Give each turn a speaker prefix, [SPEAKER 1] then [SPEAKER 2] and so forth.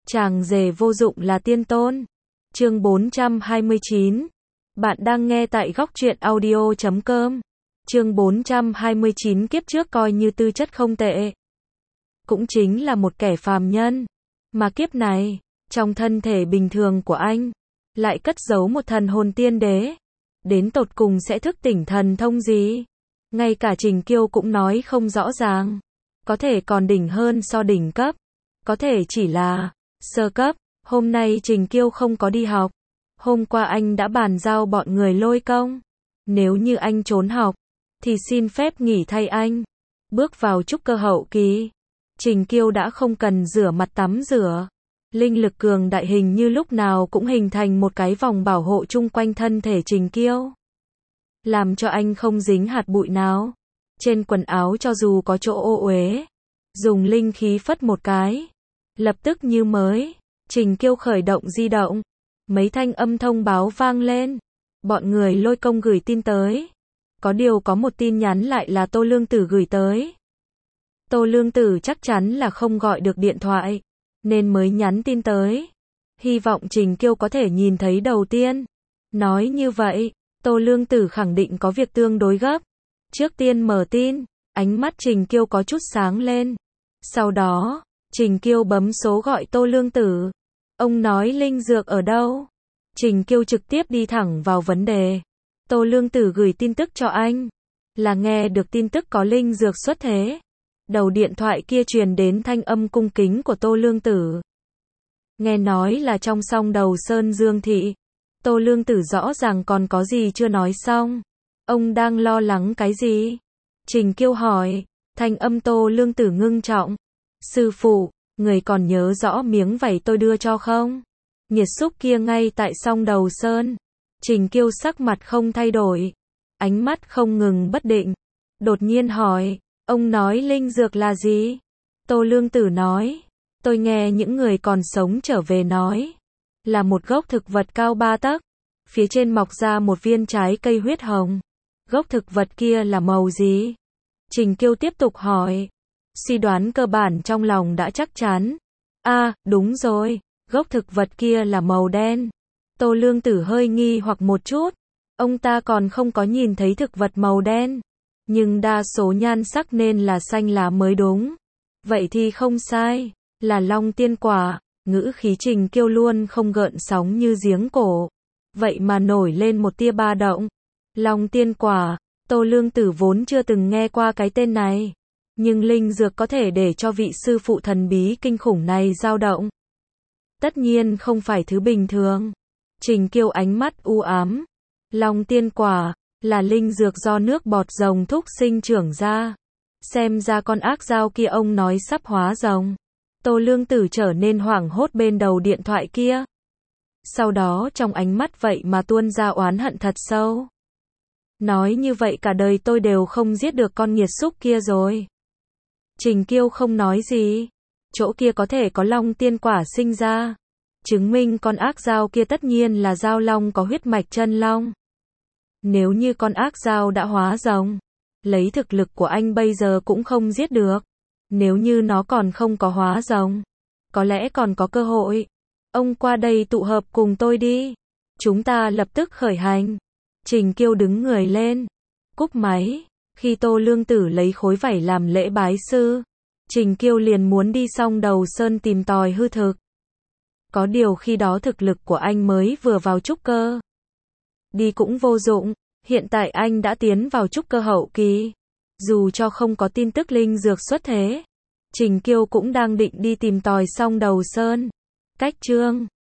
[SPEAKER 1] Chàng rể vô dụng là tiên tôn. Chương 429. Bạn đang nghe tại góc truyện audio.com. Chương 429. Kiếp trước coi như tư chất không tệ, cũng chính là một kẻ phàm nhân, mà kiếp này, trong thân thể bình thường của anh, lại cất giấu một thần hồn tiên đế. Đến tột cùng sẽ thức tỉnh thần thông gì? Ngay cả Trình Kiêu cũng nói không rõ ràng. Có thể còn đỉnh hơn so đỉnh cấp, có thể chỉ là sơ cấp. Hôm nay Trình Kiêu không có đi học. Hôm qua anh đã bàn giao bọn người Lôi Công. Nếu như anh trốn học, thì xin phép nghỉ thay anh. Bước vào trúc cơ hậu kỳ, Trình Kiêu đã không cần rửa mặt tắm rửa. Linh lực cường đại hình như lúc nào cũng hình thành một cái vòng bảo hộ chung quanh thân thể Trình Kiêu, làm cho anh không dính hạt bụi nào. Trên quần áo cho dù có chỗ ô uế, dùng linh khí phất một cái, lập tức như mới. Trình Kiêu khởi động di động, mấy thanh âm thông báo vang lên. Bọn người Lôi Công gửi tin tới. Có điều có một tin nhắn lại là Tô Lương Tử gửi tới. Tô Lương Tử chắc chắn là không gọi được điện thoại, nên mới nhắn tin tới. Hy vọng Trình Kiêu có thể nhìn thấy đầu tiên. Nói như vậy, Tô Lương Tử khẳng định có việc tương đối gấp. Trước tiên mở tin, ánh mắt Trình Kiêu có chút sáng lên. Sau đó, Trình Kiêu bấm số gọi Tô Lương Tử. Ông nói linh dược ở đâu? Trình Kiêu trực tiếp đi thẳng vào vấn đề. Tô Lương Tử gửi tin tức cho anh, là nghe được tin tức có linh dược xuất thế. Đầu điện thoại kia truyền đến thanh âm cung kính của Tô Lương Tử. Nghe nói là trong Song Đầu Sơn Dương Thị. Tô Lương Tử rõ ràng còn có gì chưa nói xong. Ông đang lo lắng cái gì? Trình Kiêu hỏi. Thanh âm Tô Lương Tử ngưng trọng. Sư phụ, người còn nhớ rõ miếng vảy tôi đưa cho không? Nhiệt xúc kia ngay tại Song Đầu Sơn. Trình Kiêu sắc mặt không thay đổi, ánh mắt không ngừng bất định. Đột nhiên hỏi, ông nói linh dược là gì? Tô Lương Tử nói, tôi nghe những người còn sống trở về nói, là một gốc thực vật cao 3 tấc, phía trên mọc ra một viên trái cây huyết hồng. Gốc thực vật kia là màu gì? Trình Kiêu tiếp tục hỏi. Suy đoán cơ bản trong lòng đã chắc chắn. Đúng rồi, gốc thực vật kia là màu đen. Tô Lương Tử hơi nghi hoặc một chút. Ông ta còn không có nhìn thấy thực vật màu đen, nhưng đa số nhan sắc nên là xanh lá mới đúng. Vậy thì không sai, là Long Tiên Quả. Ngữ khí Trình Kiêu luôn không gợn sóng như giếng cổ, vậy mà nổi lên một tia ba động. Long Tiên Quả, Tô Lương Tử vốn chưa từng nghe qua cái tên này, nhưng linh dược có thể để cho vị sư phụ thần bí kinh khủng này dao động, tất nhiên không phải thứ bình thường. Trình Kiêu ánh mắt u ám. Long Tiên Quả là linh dược do nước bọt rồng thúc sinh trưởng ra. Xem ra con ác dao kia ông nói sắp hóa rồng. Tô Lương Tử trở nên hoảng hốt bên đầu điện thoại kia. Sau đó trong ánh mắt vậy mà tuôn ra oán hận thật sâu. Nói như vậy cả đời tôi đều không giết được con nghiệt xúc kia rồi. Trình Kiêu không nói gì. Chỗ kia có thể có Long Tiên Quả sinh ra, chứng minh con ác dao kia tất nhiên là dao long có huyết mạch chân long. Nếu như con ác dao đã hóa rồng, lấy thực lực của anh bây giờ cũng không giết được. Nếu như nó còn không có hóa rồng, có lẽ còn có cơ hội. Ông qua đây tụ hợp cùng tôi đi. Chúng ta lập tức khởi hành. Trình Kiêu đứng người lên, cúp máy. Khi Tô Lương Tử lấy khối vảy làm lễ bái sư, Trình Kiêu liền muốn đi Song Đầu Sơn tìm tòi hư thực. Có điều khi đó thực lực của anh mới vừa vào trúc cơ, đi cũng vô dụng. Hiện tại anh đã tiến vào trúc cơ hậu kỳ, dù cho không có tin tức linh dược xuất thế, Trình Kiêu cũng đang định đi tìm tòi Song Đầu Sơn. Cách chương